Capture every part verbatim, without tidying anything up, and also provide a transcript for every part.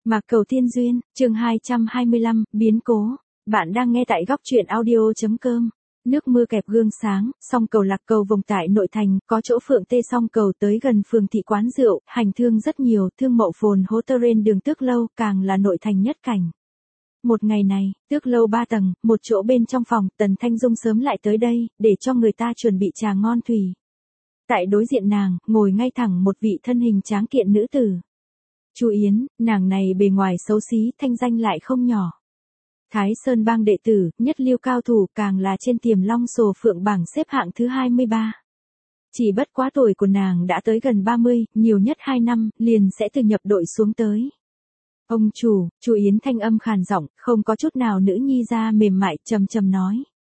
Mạc Cầu Tiên Duyên, chương hai trăm hai mươi lăm, biến cố. Bạn đang nghe tại góc truyện audio chấm com. Nước mưa kẹp gương sáng, song cầu Lạc Cầu vùng tại nội thành, có chỗ Phượng Tê song cầu tới gần phường thị quán rượu, hành thương rất nhiều, thương mậu phồn hố tơ rên đường Tước Lâu, càng là nội thành nhất cảnh. Một ngày này, Tước Lâu ba tầng, một chỗ bên trong phòng, Tần Thanh Dung sớm lại tới đây, để cho người ta chuẩn bị trà ngon thủy. Tại đối diện nàng, ngồi ngay thẳng một vị thân hình tráng kiện nữ tử. Chu Yến, nàng này bề ngoài xấu xí, thanh danh lại không nhỏ. Thái Sơn bang đệ tử, nhất lưu cao thủ, càng là trên Tiềm Long Sổ Phượng bảng xếp hạng thứ hai mươi ba. Chỉ bất quá tuổi của nàng đã tới gần ba mươi, nhiều nhất hai năm, liền sẽ từ nhập đội xuống tới. Ông chủ, Chu Yến thanh âm khàn giọng, không có chút nào nữ nhi ra mềm mại, trầm trầm nói.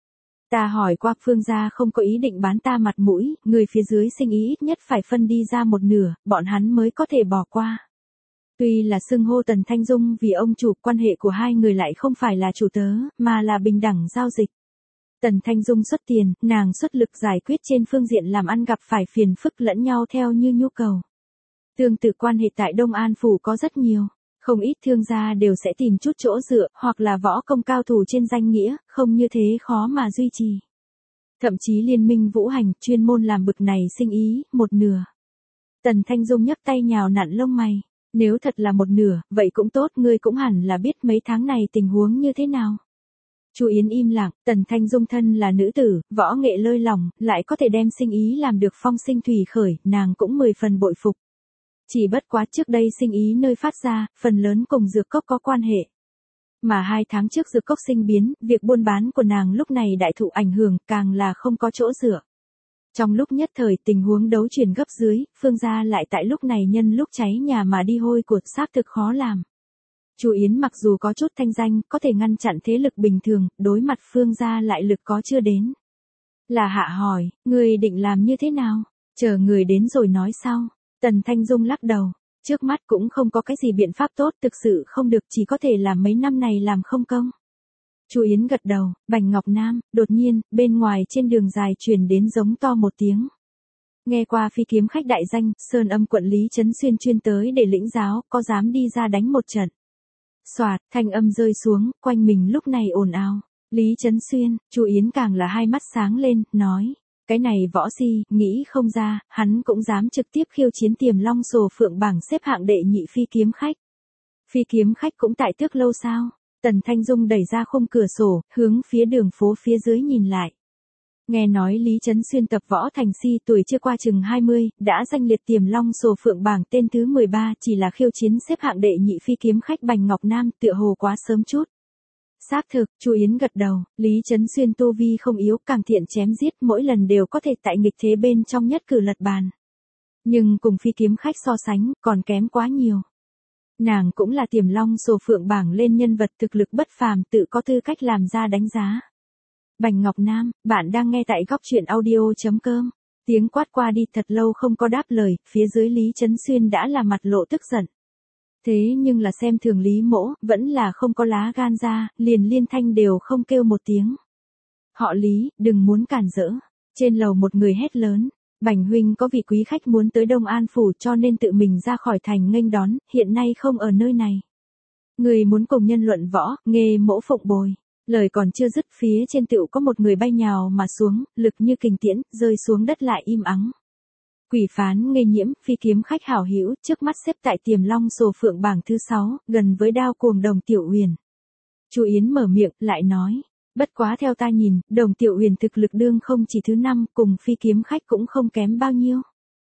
Ta hỏi qua Phương gia không có ý định bán ta mặt mũi, người phía dưới sinh ý ít nhất phải phân đi ra một nửa, bọn hắn mới có thể bỏ qua. Tuy là xưng hô Tần Thanh Dung vì ông chủ, quan hệ của hai người lại không phải là chủ tớ, mà là bình đẳng giao dịch. Tần Thanh Dung xuất tiền, nàng xuất lực giải quyết trên phương diện làm ăn gặp phải phiền phức lẫn nhau theo như nhu cầu. Tương tự quan hệ tại Đông An Phủ có rất nhiều, không ít thương gia đều sẽ tìm chút chỗ dựa, hoặc là võ công cao thủ trên danh nghĩa, không như thế khó mà duy trì. Thậm chí liên minh vũ hành, chuyên môn làm bực này sinh ý, một nửa. Tần Thanh Dung nhấc tay nhào nặn lông mày. Nếu thật là một nửa, vậy cũng tốt, ngươi cũng hẳn là biết mấy tháng này tình huống như thế nào. Chu Yến im lặng, Tần Thanh Dung thân là nữ tử, võ nghệ lơi lỏng, lại có thể đem sinh ý làm được phong sinh thủy khởi, nàng cũng mười phần bội phục. Chỉ bất quá trước đây sinh ý nơi phát ra, phần lớn cùng dược cốc có quan hệ. Mà hai tháng trước dược cốc sinh biến, việc buôn bán của nàng lúc này đại thụ ảnh hưởng, càng là không có chỗ dựa. Trong lúc nhất thời tình huống đấu chuyển gấp dưới, Phương gia lại tại lúc này nhân lúc cháy nhà mà đi hôi của, xác thực khó làm. Chu Yến mặc dù có chút thanh danh, có thể ngăn chặn thế lực bình thường, đối mặt Phương gia lại lực có chưa đến. Là hạ hỏi, người định làm như thế nào? Chờ người đến rồi nói sau. Tần Thanh Dung lắc đầu, trước mắt cũng không có cái gì biện pháp tốt, thực sự không được, chỉ có thể làm mấy năm này làm không công. Chu Yến gật đầu, Bành Ngọc Nam, đột nhiên, bên ngoài trên đường dài truyền đến giống to một tiếng. Nghe qua phi kiếm khách đại danh, Sơn Âm quận Lý Trấn Xuyên chuyên tới để lĩnh giáo, có dám đi ra đánh một trận. Soạt, thanh âm rơi xuống, quanh mình lúc này ồn ào. Lý Trấn Xuyên, Chu Yến càng là hai mắt sáng lên, nói. Cái này võ si, nghĩ không ra, hắn cũng dám trực tiếp khiêu chiến Tiềm Long Sổ Phượng bảng xếp hạng đệ nhị phi kiếm khách. Phi kiếm khách cũng tại Tước Lâu sao? Tần Thanh Dung đẩy ra khung cửa sổ, hướng phía đường phố phía dưới nhìn lại. Nghe nói Lý Trấn Xuyên tập võ thành si, tuổi chưa qua chừng hai mươi, đã danh liệt Tiềm Long Sổ Phượng bảng tên thứ mười ba, chỉ là khiêu chiến xếp hạng đệ nhị phi kiếm khách Bành Ngọc Nam, tựa hồ quá sớm chút. Xác thực, Chu Yến gật đầu, Lý Trấn Xuyên tu vi không yếu, càng thiện chém giết, mỗi lần đều có thể tại nghịch thế bên trong nhất cử lật bàn. Nhưng cùng phi kiếm khách so sánh, còn kém quá nhiều. Nàng cũng là Tiềm Long Sổ Phượng bảng lên nhân vật thực lực bất phàm, tự có tư cách làm ra đánh giá. Bành Ngọc Nam, bạn đang nghe tại góc truyện audio chấm com. Tiếng quát qua đi thật lâu không có đáp lời, phía dưới Lý Trấn Xuyên đã là mặt lộ tức giận. Thế nhưng là xem thường Lý Mỗ, vẫn là không có lá gan ra, liền liên thanh đều không kêu một tiếng. Họ Lý, đừng muốn cản rỡ. Trên lầu một người hét lớn. Bành huynh có vị quý khách muốn tới Đông An Phủ cho nên tự mình ra khỏi thành nghênh đón, hiện nay không ở nơi này. Người muốn cùng nhân luận võ, nghề mỗ phụng bồi. Lời còn chưa dứt, phía trên tựu có một người bay nhào mà xuống, lực như kình tiễn, rơi xuống đất lại im ắng. Quỷ phán Nghê Nhiễm, phi kiếm khách hảo hữu, trước mắt xếp tại Tiềm Long Sổ Phượng bảng thứ sáu, gần với Đao Cuồng Đồng Tiểu Uyển. Chu Yến mở miệng, lại nói. Bất quá theo ta nhìn, Đồng Tiểu Uyển thực lực đương không chỉ thứ năm, cùng phi kiếm khách cũng không kém bao nhiêu.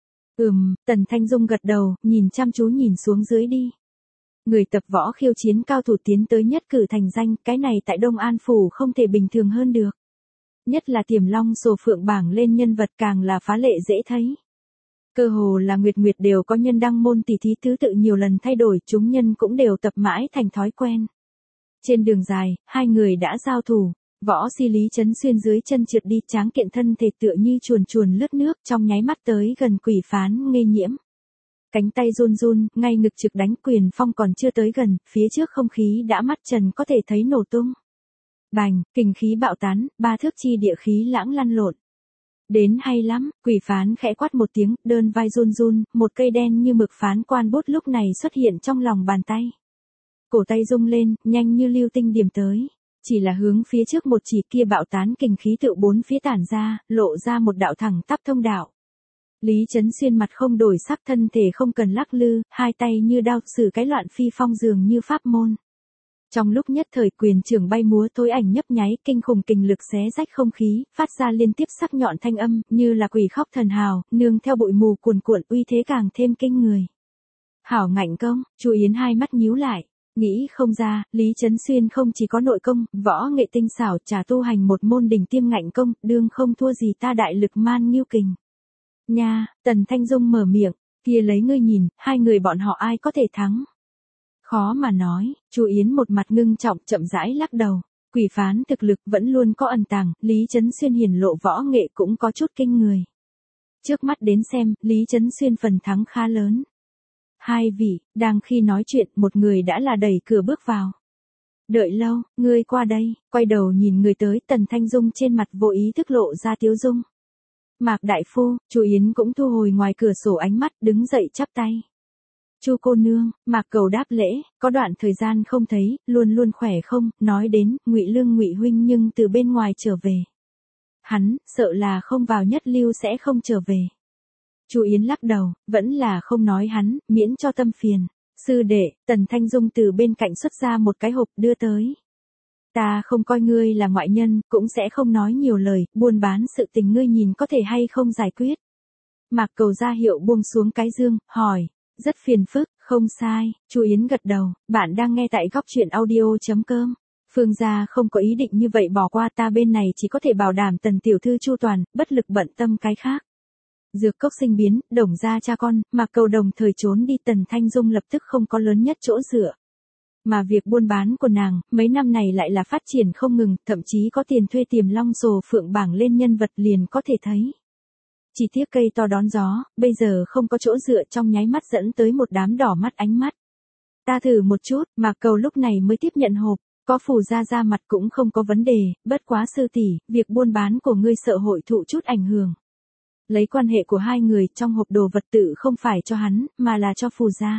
Ừm, Tần Thanh Dung gật đầu, nhìn chăm chú nhìn xuống dưới đi. Người tập võ khiêu chiến cao thủ tiến tới nhất cử thành danh, cái này tại Đông An Phủ không thể bình thường hơn được. Nhất là Tiềm Long Sổ Phượng bảng lên nhân vật càng là phá lệ dễ thấy. Cơ hồ là nguyệt nguyệt đều có nhân đăng môn tỷ thí, thứ tự nhiều lần thay đổi, chúng nhân cũng đều tập mãi thành thói quen. Trên đường dài, hai người đã giao thủ, võ si Lý Trấn Xuyên dưới chân trượt đi, tráng kiện thân thể tựa như chuồn chuồn lướt nước, trong nháy mắt tới gần quỷ phán Nghê Nhiễm. Cánh tay run run, ngay ngực trực đánh, quyền phong còn chưa tới gần, phía trước không khí đã mắt trần có thể thấy nổ tung. Bành, kình khí bạo tán, ba thước chi địa khí lãng lăn lộn. Đến hay lắm, quỷ phán khẽ quát một tiếng, đơn vai run run, một cây đen như mực phán quan bút lúc này xuất hiện trong lòng bàn tay. cổ tay rung lên, nhanh như lưu tinh điểm tới. Chỉ là hướng phía trước một chỉ kia bạo tán kình khí tự bốn phía tản ra, lộ ra một đạo thẳng tắp thông đạo. Lý Chấn Xuyên mặt không đổi sắc, thân thể không cần lắc lư, hai tay như đao xử cái loạn phi phong dường như pháp môn. Trong lúc nhất thời quyền trường bay múa tối ảnh nhấp nháy, kinh khủng kình lực xé rách không khí, phát ra liên tiếp sắc nhọn thanh âm, như là quỷ khóc thần hào, nương theo bụi mù cuồn cuộn, uy thế càng thêm kinh người. Hảo ngạnh công, Chu Yến hai mắt nhíu lại, nghĩ không ra, Lý Chấn Xuyên không chỉ có nội công, võ nghệ tinh xảo, trà tu hành một môn đỉnh tiêm ngạnh công, đương không thua gì ta đại lực man nghiêu kình. Nha, Tần Thanh Dung mở miệng, kia lấy ngươi nhìn, hai người bọn họ ai có thể thắng? Khó mà nói, Chu Yến một mặt ngưng trọng chậm rãi lắc đầu, quỷ phán thực lực vẫn luôn có ẩn tàng, Lý Chấn Xuyên hiển lộ võ nghệ cũng có chút kinh người. Trước mắt đến xem, Lý Chấn Xuyên phần thắng khá lớn. Hai vị, đang khi nói chuyện, một người đã là đẩy cửa bước vào. Đợi lâu, ngươi qua đây, quay đầu nhìn người tới, Tần Thanh Dung trên mặt vô ý thức lộ ra tiếu dung. Mạc đại phu, Chu Yến cũng thu hồi ngoài cửa sổ ánh mắt, đứng dậy chắp tay. Chu cô nương, Mạc Cầu đáp lễ, có đoạn thời gian không thấy, luôn luôn khỏe không, nói đến, Ngụy Lương Ngụy huynh nhưng từ bên ngoài trở về. Hắn, sợ là không vào nhất lưu sẽ không trở về. Chu Yến lắc đầu, vẫn là không nói hắn, miễn cho tâm phiền. Sư đệ, Tần Thanh Dung từ bên cạnh xuất ra một cái hộp đưa tới. Ta không coi ngươi là ngoại nhân, cũng sẽ không nói nhiều lời, buôn bán sự tình ngươi nhìn có thể hay không giải quyết. Mạc Cầu ra hiệu buông xuống cái dương, hỏi, rất phiền phức, không sai, Chu Yến gật đầu, bạn đang nghe tại góc truyện audio.com. Phương gia không có ý định như vậy bỏ qua, ta bên này chỉ có thể bảo đảm Tần tiểu thư chu toàn, bất lực bận tâm cái khác. Dược cốc sinh biến, Đồng gia cha con, Mạc Cầu đồng thời trốn đi, Tần Thanh Dung lập tức không có lớn nhất chỗ dựa. Mà việc buôn bán của nàng, mấy năm này lại là phát triển không ngừng, thậm chí có tiền thuê tiềm long sồ phượng bảng lên nhân vật liền có thể thấy. Chỉ tiếc cây to đón gió, bây giờ không có chỗ dựa, trong nháy mắt dẫn tới một đám đỏ mắt ánh mắt. Ta thử một chút, Mạc Cầu lúc này mới tiếp nhận hộp, có phù ra ra mặt cũng không có vấn đề, bất quá sư tỷ, việc buôn bán của ngươi sợ hội thụ chút ảnh hưởng. Lấy quan hệ của hai người, trong hộp đồ vật tự không phải cho hắn, mà là cho phù gia.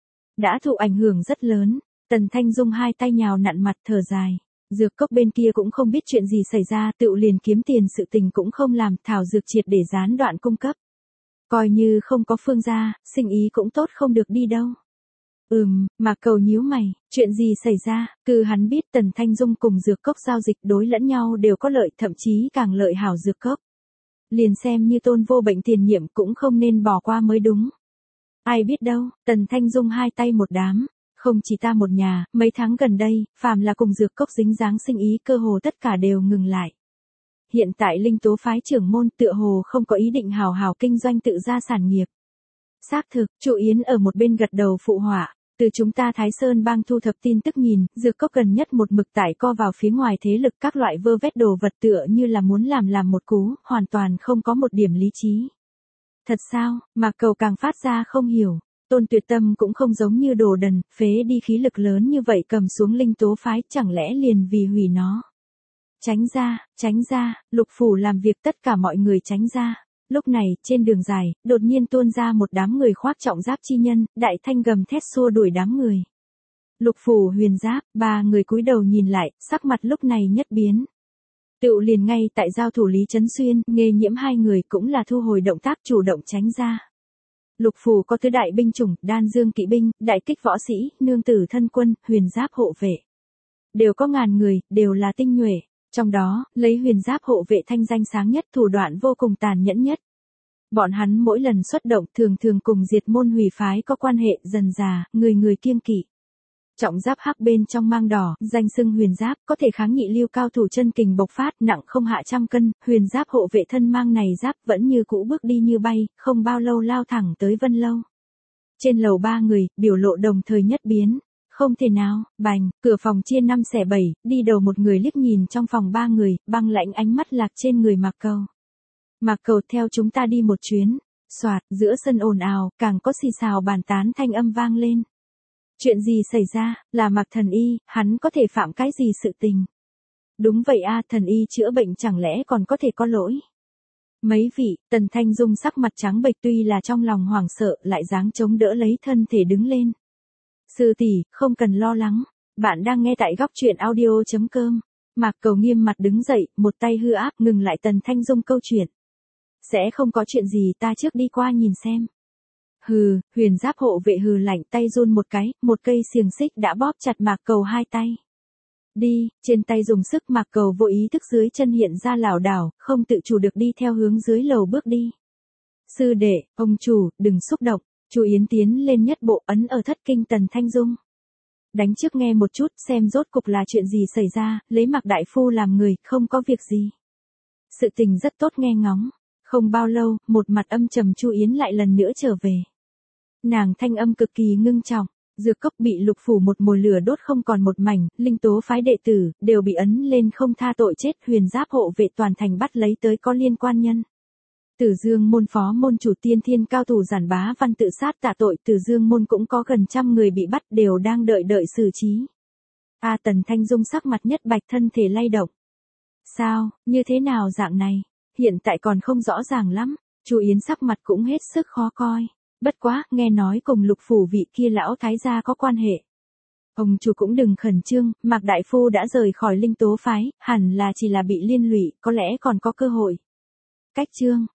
Đã thụ ảnh hưởng rất lớn, Tần Thanh Dung hai tay nhào nặn mặt thở dài. Dược cốc bên kia cũng không biết chuyện gì xảy ra, tự liền kiếm tiền sự tình cũng không làm, thảo dược triệt để gián đoạn cung cấp. Coi như không có Phương gia, sinh ý cũng tốt không được đi đâu. Ừm, Mạc Cầu nhíu mày, chuyện gì xảy ra, cứ hắn biết Tần Thanh Dung cùng dược cốc giao dịch đối lẫn nhau đều có lợi, thậm chí càng lợi hảo dược cốc. Liền xem như Tôn vô bệnh tiền nhiệm cũng không nên bỏ qua mới đúng. Ai biết đâu, Tần Thanh Dung hai tay một đám. Không chỉ ta một nhà, mấy tháng gần đây, phàm là cùng dược cốc dính dáng sinh ý cơ hồ tất cả đều ngừng lại. Hiện tại Linh Tố phái trưởng môn tựa hồ không có ý định hào hào kinh doanh tự gia sản nghiệp. Xác thực, Chu Yến ở một bên gật đầu phụ họa, từ chúng ta Thái Sơn bang thu thập tin tức nhìn, dược cốc gần nhất một mực tải co vào phía ngoài thế lực các loại vơ vét đồ vật tựa như là muốn làm làm một cú, hoàn toàn không có một điểm lý trí. Thật sao, Mạc Cầu càng phát ra không hiểu. Tôn Tuyệt Tâm cũng không giống như đồ đần, phế đi khí lực lớn như vậy cầm xuống Linh Tố phái, chẳng lẽ liền vì hủy nó. Tránh ra, tránh ra, Lục phủ làm việc tất cả mọi người tránh ra. Lúc này, trên đường dài, đột nhiên tuôn ra một đám người khoác trọng giáp chi nhân, đại thanh gầm thét xua đuổi đám người. Lục phủ huyền giáp, ba người cúi đầu nhìn lại, sắc mặt lúc này nhất biến. Tựu liền ngay tại giao thủ Lý Chấn Xuyên, Nghê Nhiễm hai người cũng là thu hồi động tác chủ động tránh ra. Lục phủ có tứ đại binh chủng, đan dương kỵ binh, đại kích võ sĩ, nương tử thân quân, huyền giáp hộ vệ. Đều có ngàn người, đều là tinh nhuệ. Trong đó, lấy huyền giáp hộ vệ thanh danh sáng nhất, thủ đoạn vô cùng tàn nhẫn nhất. Bọn hắn mỗi lần xuất động thường thường cùng diệt môn hủy phái có quan hệ, dần già, người người kiêng kỵ. Trọng giáp hắc bên trong mang đỏ, danh xưng huyền giáp, có thể kháng nhị lưu cao thủ chân kình bộc phát, nặng không hạ trăm cân, huyền giáp hộ vệ thân mang này giáp vẫn như cũ bước đi như bay, không bao lâu lao thẳng tới Vân Lâu. Trên lầu ba người, biểu lộ đồng thời nhất biến. Không thể nào, bành, cửa phòng chia năm xẻ bảy, đi đầu một người liếc nhìn trong phòng ba người, băng lãnh ánh mắt lạc trên người Mạc Cầu. Mạc Cầu theo chúng ta đi một chuyến, soạt, giữa sân ồn ào, càng có xì xào bàn tán thanh âm vang lên. Chuyện gì xảy ra, là Mạc thần y, hắn có thể phạm cái gì sự tình? Đúng vậy a, thần y chữa bệnh chẳng lẽ còn có thể có lỗi? Mấy vị, Tần Thanh Dung sắc mặt trắng bệch, tuy là trong lòng hoảng sợ lại dáng chống đỡ lấy thân thể đứng lên. Sư tỷ, không cần lo lắng. Bạn đang nghe tại góc truyện audio.com. Mạc Cầu nghiêm mặt đứng dậy, một tay hư áp ngừng lại Tần Thanh Dung câu chuyện. Sẽ không có chuyện gì, ta trước đi qua nhìn xem. Hừ, Huyền Giáp hộ vệ hừ lạnh, tay run một cái, một cây xiềng xích đã bóp chặt Mạc Cầu hai tay. Đi, trên tay dùng sức, Mạc Cầu vô ý thức dưới chân hiện ra lảo đảo, không tự chủ được đi theo hướng dưới lầu bước đi. Sư đệ, ông chủ, đừng xúc động. Chu Yến tiến lên nhất bộ ấn ở thất kinh Tần Thanh Dung. Đánh trước nghe một chút xem rốt cục là chuyện gì xảy ra, lấy Mạc đại phu làm người, không có việc gì. Sự tình rất tốt nghe ngóng. Không bao lâu, một mặt âm trầm Chu Yến lại lần nữa trở về. Nàng thanh âm cực kỳ ngưng trọng, dược cốc bị lục phủ một mồi lửa đốt không còn một mảnh, linh tố phái đệ tử, đều bị ấn lên không tha tội chết, Huyền Giáp hộ vệ toàn thành bắt lấy tới có liên quan nhân. Tử Dương môn phó môn chủ tiên thiên cao thủ Giản Bá Văn tự sát tạ tội, Tử Dương môn cũng có gần trăm người bị bắt, đều đang đợi đợi xử trí. A Tần Thanh Dung sắc mặt nhất bạch, thân thể lay động. Sao, như thế nào dạng này? Hiện tại còn không rõ ràng lắm. Chu Yến sắc mặt cũng hết sức khó coi. Bất quá, nghe nói cùng lục phủ vị kia lão thái gia có quan hệ. Ông chủ cũng đừng khẩn trương, Mạc đại phu đã rời khỏi linh tố phái, hẳn là chỉ là bị liên lụy, có lẽ còn có cơ hội. Cách chương,